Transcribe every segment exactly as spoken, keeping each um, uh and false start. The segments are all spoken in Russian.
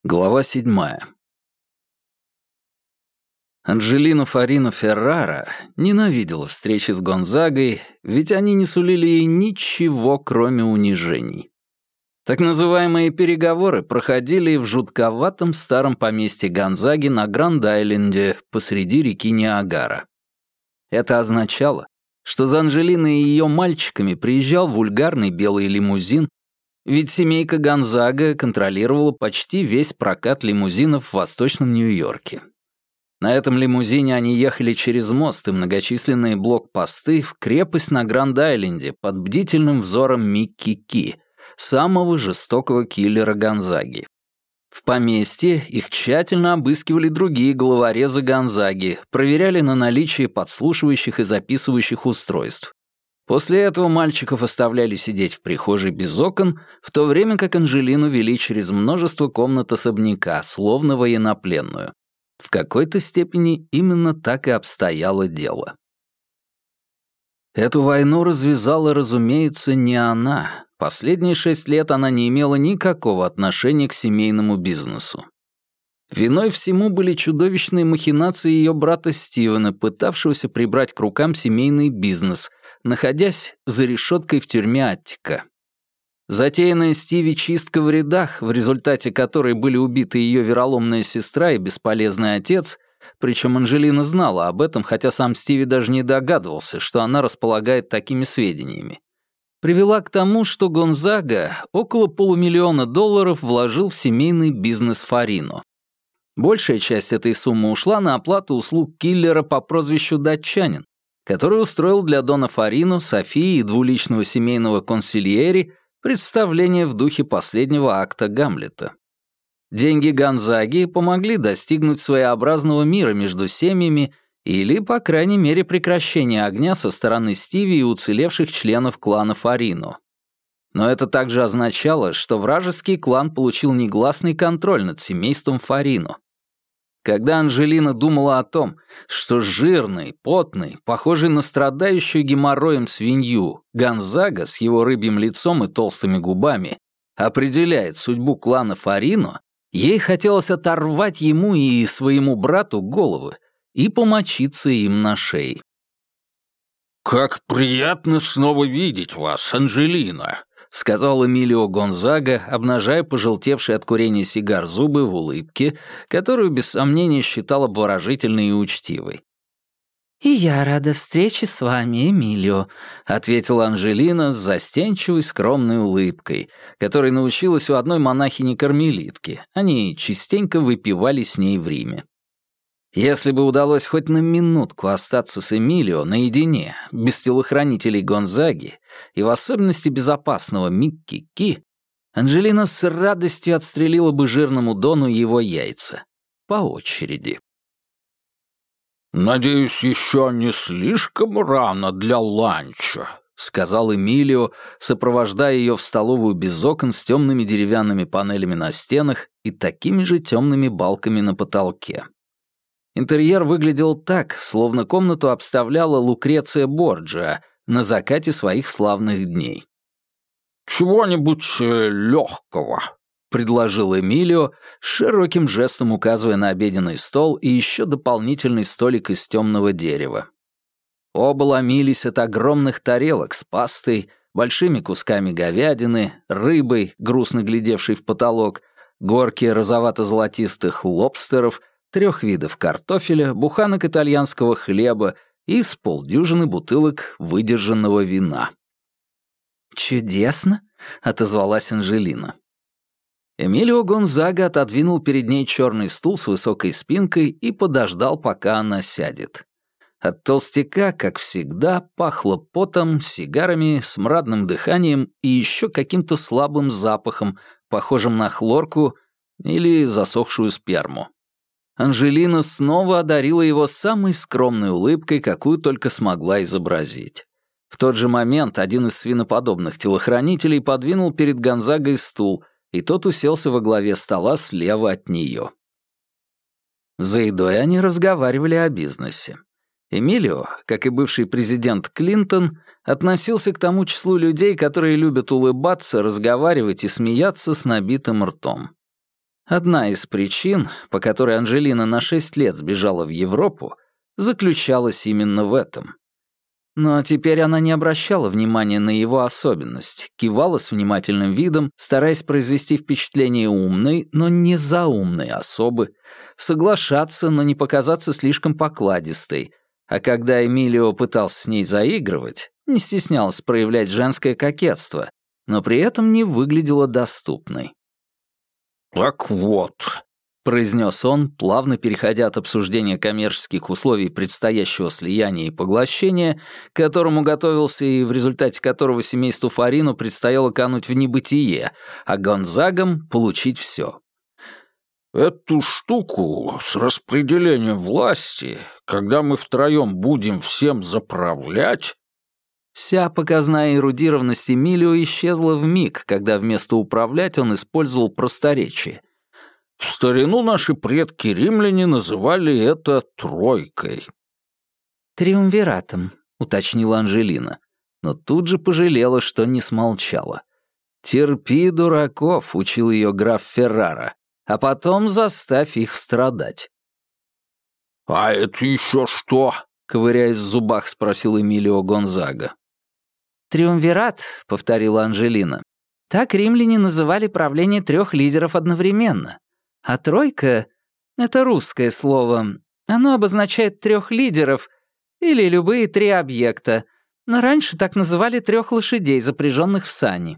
Глава седьмая. Анджелина Фарино Феррара ненавидела встречи с Гонзагой, ведь они не сулили ей ничего, кроме унижений. Так называемые переговоры проходили в жутковатом старом поместье Гонзаги на Гранд-Айленде посреди реки Ниагара. Это означало, что за Анджелиной и ее мальчиками приезжал вульгарный белый лимузин, ведь семейка Гонзага контролировала почти весь прокат лимузинов в Восточном Нью-Йорке. На этом лимузине они ехали через мост и многочисленные блокпосты в крепость на Гранд-Айленде под бдительным взором Микки Ки, самого жестокого киллера Гонзаги. В поместье их тщательно обыскивали другие головорезы Гонзаги, проверяли на наличие подслушивающих и записывающих устройств. После этого мальчиков оставляли сидеть в прихожей без окон, в то время как Анджелину вели через множество комнат особняка, словно военнопленную. В какой-то степени именно так и обстояло дело. Эту войну развязала, разумеется, не она. Последние шесть лет она не имела никакого отношения к семейному бизнесу. Виной всему были чудовищные махинации ее брата Стивена, пытавшегося прибрать к рукам семейный бизнес, находясь за решеткой в тюрьме Аттика. Затеянная Стиви чистка в рядах, в результате которой были убиты ее вероломная сестра и бесполезный отец, причем Анджелина знала об этом, хотя сам Стиви даже не догадывался, что она располагает такими сведениями, привела к тому, что Гонзага около полумиллиона долларов вложил в семейный бизнес Фарино. Большая часть этой суммы ушла на оплату услуг киллера по прозвищу Датчанин, который устроил для Дона Фарино, Софии и двуличного семейного консильери представление в духе последнего акта Гамлета. Деньги Гонзаги помогли достигнуть своеобразного мира между семьями или, по крайней мере, прекращения огня со стороны Стиви и уцелевших членов клана Фарино. Но это также означало, что вражеский клан получил негласный контроль над семейством Фарино. Когда Анджелина думала о том, что жирный, потный, похожий на страдающую геморроем свинью Гонзага с его рыбьим лицом и толстыми губами определяет судьбу клана Фарино, ей хотелось оторвать ему и своему брату головы и помочиться им на шее. «Как приятно снова видеть вас, Анджелина», — сказал Эмилио Гонзага, обнажая пожелтевшие от курения сигар зубы в улыбке, которую, без сомнения, считал обворожительной и учтивой. «И я рада встрече с вами, Эмилио», — ответила Анджелина с застенчивой скромной улыбкой, которой научилась у одной монахини-кармелитки. Они частенько выпивали с ней в Риме. Если бы удалось хоть на минутку остаться с Эмилио наедине, без телохранителей Гонзаги, и в особенности безопасного Микки Ки, Анджелина с радостью отстрелила бы жирному Дону его яйца. По очереди. «Надеюсь, еще не слишком рано для ланча», — сказал Эмилио, сопровождая ее в столовую без окон с темными деревянными панелями на стенах и такими же темными балками на потолке. Интерьер выглядел так, словно комнату обставляла Лукреция Борджиа на закате своих славных дней. «Чего-нибудь э, легкого», — предложил Эмилио, широким жестом указывая на обеденный стол и еще дополнительный столик из темного дерева. Оба ломились от огромных тарелок с пастой, большими кусками говядины, рыбой, грустно глядевшей в потолок, горки розовато-золотистых лобстеров, трех видов картофеля, буханок итальянского хлеба и с полдюжины бутылок выдержанного вина. «Чудесно», — отозвалась Анджелина. Эмилио Гонзага отодвинул перед ней черный стул с высокой спинкой и подождал, пока она сядет. От толстяка, как всегда, пахло потом, сигарами, смрадным дыханием и еще каким-то слабым запахом, похожим на хлорку или засохшую сперму. Анджелина снова одарила его самой скромной улыбкой, какую только смогла изобразить. В тот же момент один из свиноподобных телохранителей подвинул перед Гонзагой стул, и тот уселся во главе стола слева от нее. За едой они разговаривали о бизнесе. Эмилио, как и бывший президент Клинтон, относился к тому числу людей, которые любят улыбаться, разговаривать и смеяться с набитым ртом. Одна из причин, по которой Анжелина на шесть лет сбежала в Европу, заключалась именно в этом. Но теперь она не обращала внимания на его особенность, кивала с внимательным видом, стараясь произвести впечатление умной, но не заумной особы, соглашаться, но не показаться слишком покладистой, а когда Эмилио пытался с ней заигрывать, не стеснялась проявлять женское кокетство, но при этом не выглядела доступной. «Так вот», — произнес он, плавно переходя от обсуждения коммерческих условий предстоящего слияния и поглощения, к которому готовился и в результате которого семейству Фарину предстояло кануть в небытие, а Гонзагам получить все. «Эту штуку с распределением власти, когда мы втроем будем всем заправлять...» Вся показная эрудированность Эмилио исчезла вмиг, когда вместо «управлять» он использовал просторечие. В старину наши предки-римляне называли это тройкой. «Триумвиратом», — уточнила Анжелина, но тут же пожалела, что не смолчала. «Терпи, дураков», — учил ее граф Феррара, «а потом заставь их страдать». «А это еще что?» — ковыряясь в зубах, спросил Эмилио Гонзага. «Триумвират», — повторила Анжелина. «Так римляне называли правление трех лидеров одновременно. А тройка — это русское слово. Оно обозначает трех лидеров или любые три объекта, но раньше так называли трех лошадей, запряженных в сани».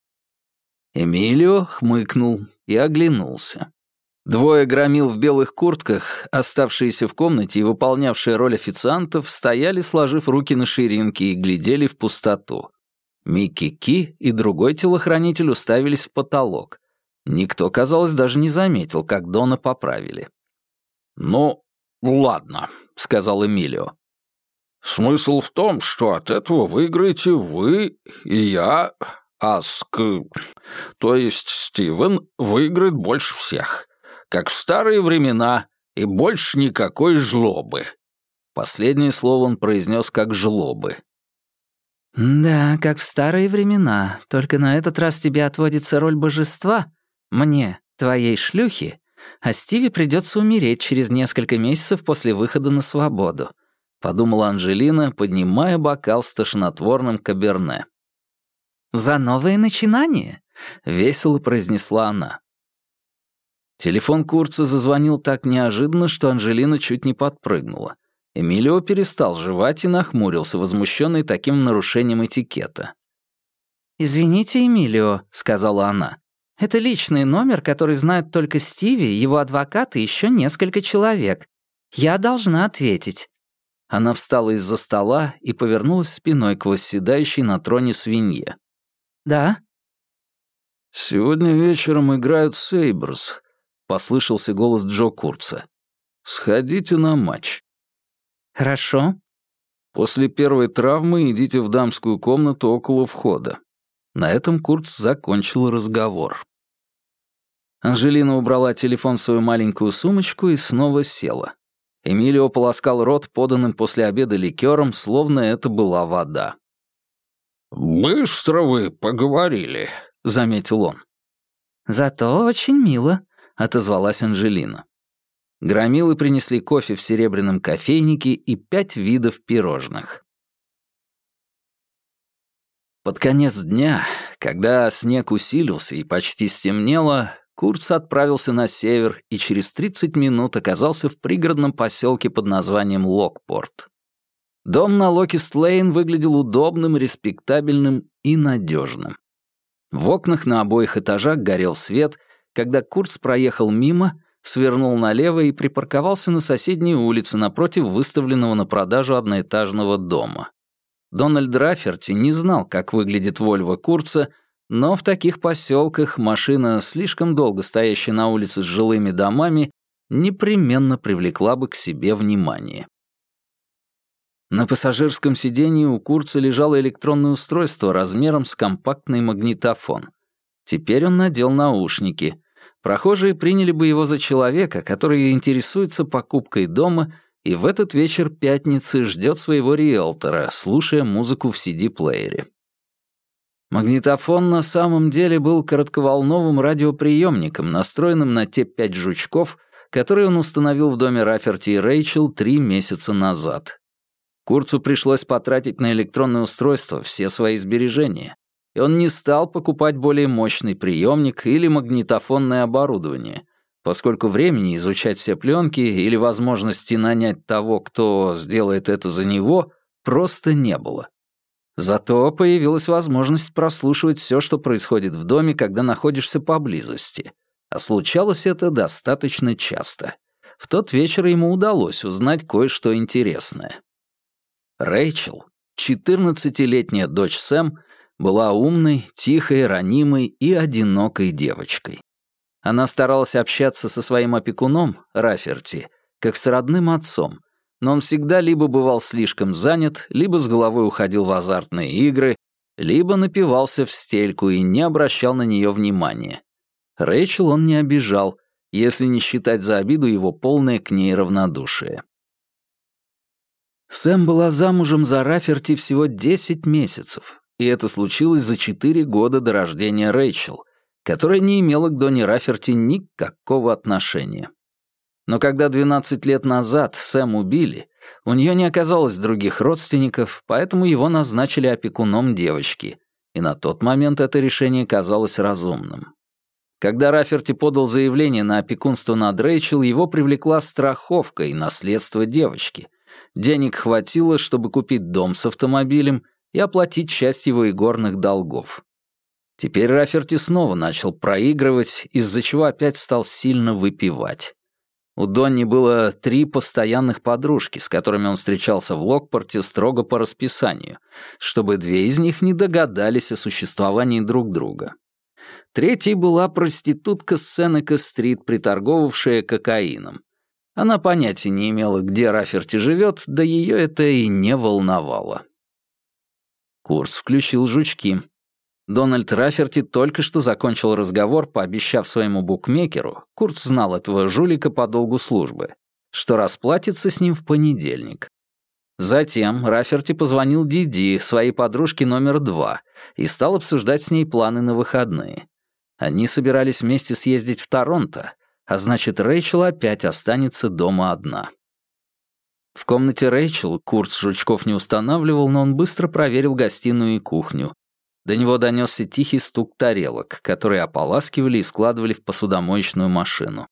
Эмилио хмыкнул и оглянулся. Двое громил в белых куртках, оставшиеся в комнате и выполнявшие роль официантов, стояли, сложив руки на ширинке, и глядели в пустоту. Микки Ки и другой телохранитель уставились в потолок. Никто, казалось, даже не заметил, как Дона поправили. «Ну, ладно», — сказал Эмилио. «Смысл в том, что от этого выиграете вы и я, Аск, то есть Стивен, выиграет больше всех. Как в старые времена, и больше никакой жлобы». Последнее слово он произнес как «жлобы». «Да, как в старые времена, только на этот раз тебе отводится роль божества, мне, твоей шлюхи, а Стиве придется умереть через несколько месяцев после выхода на свободу», — подумала Анжелина, поднимая бокал с тошнотворным каберне. «За новое начинание», — весело произнесла она. Телефон Курца зазвонил так неожиданно, что Анжелина чуть не подпрыгнула. Эмилио перестал жевать и нахмурился, возмущенный таким нарушением этикета. «Извините, Эмилио», — сказала она. «Это личный номер, который знают только Стиви, его адвокат и еще несколько человек. Я должна ответить». Она встала из-за стола и повернулась спиной к восседающей на троне свинье. «Да?» «Сегодня вечером играют Сейбрс», — послышался голос Джо Курца. «Сходите на матч». «Хорошо». «После первой травмы идите в дамскую комнату около входа». На этом Курц закончил разговор. Анжелина убрала телефон в свою маленькую сумочку и снова села. Эмилио полоскал рот поданным после обеда ликером, словно это была вода. «Быстро вы поговорили», — заметил он. «Зато очень мило», — отозвалась Анжелина. Громилы принесли кофе в серебряном кофейнике и пять видов пирожных. Под конец дня, когда снег усилился и почти стемнело, Курц отправился на север и через тридцать минут оказался в пригородном поселке под названием Локпорт. Дом на Локист-Лейн выглядел удобным, респектабельным и надежным. В окнах на обоих этажах горел свет, когда Курц проехал мимо, свернул налево и припарковался на соседней улице напротив выставленного на продажу одноэтажного дома. Дональд Раферти не знал, как выглядит Вольво Курца, но в таких поселках машина, слишком долго стоящая на улице с жилыми домами, непременно привлекла бы к себе внимание. На пассажирском сиденье у Курца лежало электронное устройство размером с компактный магнитофон. Теперь он надел наушники. Прохожие приняли бы его за человека, который интересуется покупкой дома и в этот вечер пятницы ждет своего риэлтора, слушая музыку в си ди-плеере. Магнитофон на самом деле был коротковолновым радиоприемником, настроенным на те пять жучков, которые он установил в доме Раферти и Рэйчел три месяца назад. Курцу пришлось потратить на электронное устройство все свои сбережения, и он не стал покупать более мощный приемник или магнитофонное оборудование, поскольку времени изучать все пленки или возможности нанять того, кто сделает это за него, просто не было. Зато появилась возможность прослушивать все, что происходит в доме, когда находишься поблизости. А случалось это достаточно часто. В тот вечер ему удалось узнать кое-что интересное. Рэйчел, четырнадцатилетняя дочь Сэм, была умной, тихой, ранимой и одинокой девочкой. Она старалась общаться со своим опекуном, Раферти, как с родным отцом, но он всегда либо бывал слишком занят, либо с головой уходил в азартные игры, либо напивался в стельку и не обращал на нее внимания. Рэйчел он не обижал, если не считать за обиду его полное к ней равнодушие. Сэм была замужем за Раферти всего десять месяцев, и это случилось за четыре года до рождения Рэйчел, которая не имела к Донни Раферти никакого отношения. Но когда двенадцать лет назад Сэм убили, у нее не оказалось других родственников, поэтому его назначили опекуном девочки, и на тот момент это решение казалось разумным. Когда Раферти подал заявление на опекунство над Рэйчел, его привлекла страховка и наследство девочки. Денег хватило, чтобы купить дом с автомобилем и оплатить часть его игорных долгов. Теперь Раферти снова начал проигрывать, из-за чего опять стал сильно выпивать. У Донни было три постоянных подружки, с которыми он встречался в Локпорте строго по расписанию, чтобы две из них не догадались о существовании друг друга. Третьей была проститутка с Сенека-стрит, приторговавшая кокаином. Она понятия не имела, где Раферти живет, да ее это и не волновало. Курс включил жучки. Дональд Раферти только что закончил разговор, пообещав своему букмекеру, Курт знал этого жулика по долгу службы, что расплатится с ним в понедельник. Затем Раферти позвонил Диди, своей подружке номер два, и стал обсуждать с ней планы на выходные. Они собирались вместе съездить в Торонто, а значит, Рэйчел опять останется дома одна. В комнате Рэйчел Курт жучков не устанавливал, но он быстро проверил гостиную и кухню. До него донесся тихий стук тарелок, которые ополаскивали и складывали в посудомоечную машину.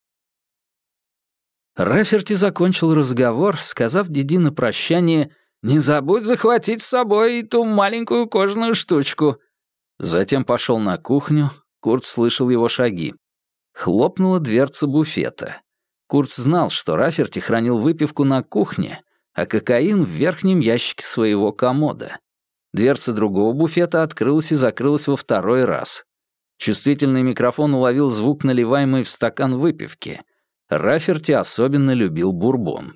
Раферти закончил разговор, сказав Диди на прощание «Не забудь захватить с собой и ту маленькую кожаную штучку». Затем пошел на кухню, Курт слышал его шаги. Хлопнула дверца буфета. Курт знал, что Раферти хранил выпивку на кухне, а кокаин в верхнем ящике своего комода. Дверца другого буфета открылась и закрылась во второй раз. Чувствительный микрофон уловил звук, наливаемый в стакан выпивки. Раферти особенно любил бурбон.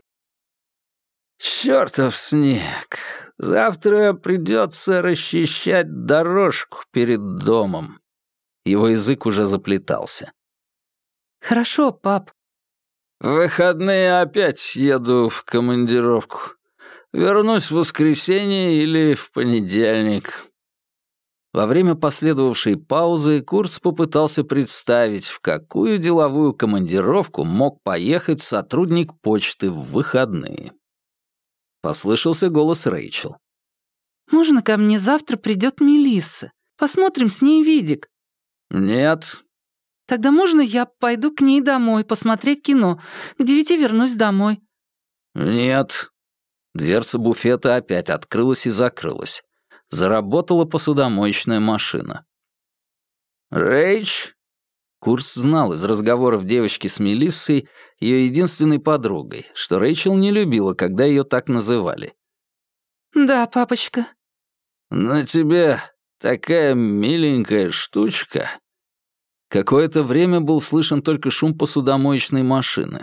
«Чёртов снег! Завтра придётся расчищать дорожку перед домом». Его язык уже заплетался. «Хорошо, пап». «В выходные опять еду в командировку. Вернусь в воскресенье или в понедельник». Во время последовавшей паузы Курц попытался представить, в какую деловую командировку мог поехать сотрудник почты в выходные. Послышался голос Рэйчел. «Можно ко мне завтра придет Мелисса? Посмотрим с ней видик». «Нет». «Тогда можно я пойду к ней домой посмотреть кино? К девяти вернусь домой». «Нет». Дверца буфета опять открылась и закрылась. Заработала посудомоечная машина. «Рэйч?» Курс знал из разговоров девочки с Мелиссой, ее единственной подругой, что Рэйчел не любила, когда ее так называли. «Да, папочка». «На тебе такая миленькая штучка». Какое-то время был слышен только шум посудомоечной машины.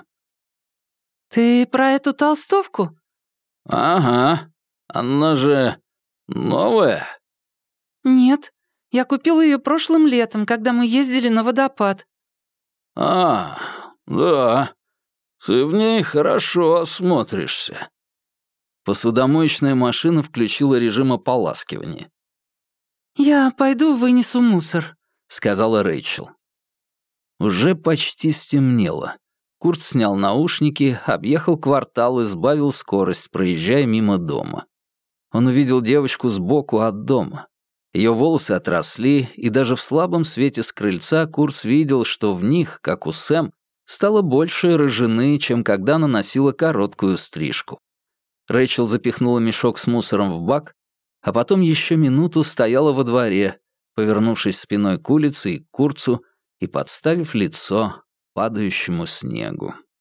«Ты про эту толстовку?» «Ага. Она же новая?» «Нет. Я купила ее прошлым летом, когда мы ездили на водопад». «А, да. Ты в ней хорошо смотришься». Посудомоечная машина включила режим ополаскивания. «Я пойду вынесу мусор», — сказала Рэйчел. Уже почти стемнело. Курт снял наушники, объехал квартал и сбавил скорость, проезжая мимо дома. Он увидел девочку сбоку от дома. Ее волосы отросли, и даже в слабом свете с крыльца Курт видел, что в них, как у Сэм, стало больше рыжины, чем когда она носила короткую стрижку. Рэйчел запихнула мешок с мусором в бак, а потом еще минуту стояла во дворе, повернувшись спиной к улице и к Курту и подставив лицо падающему снегу.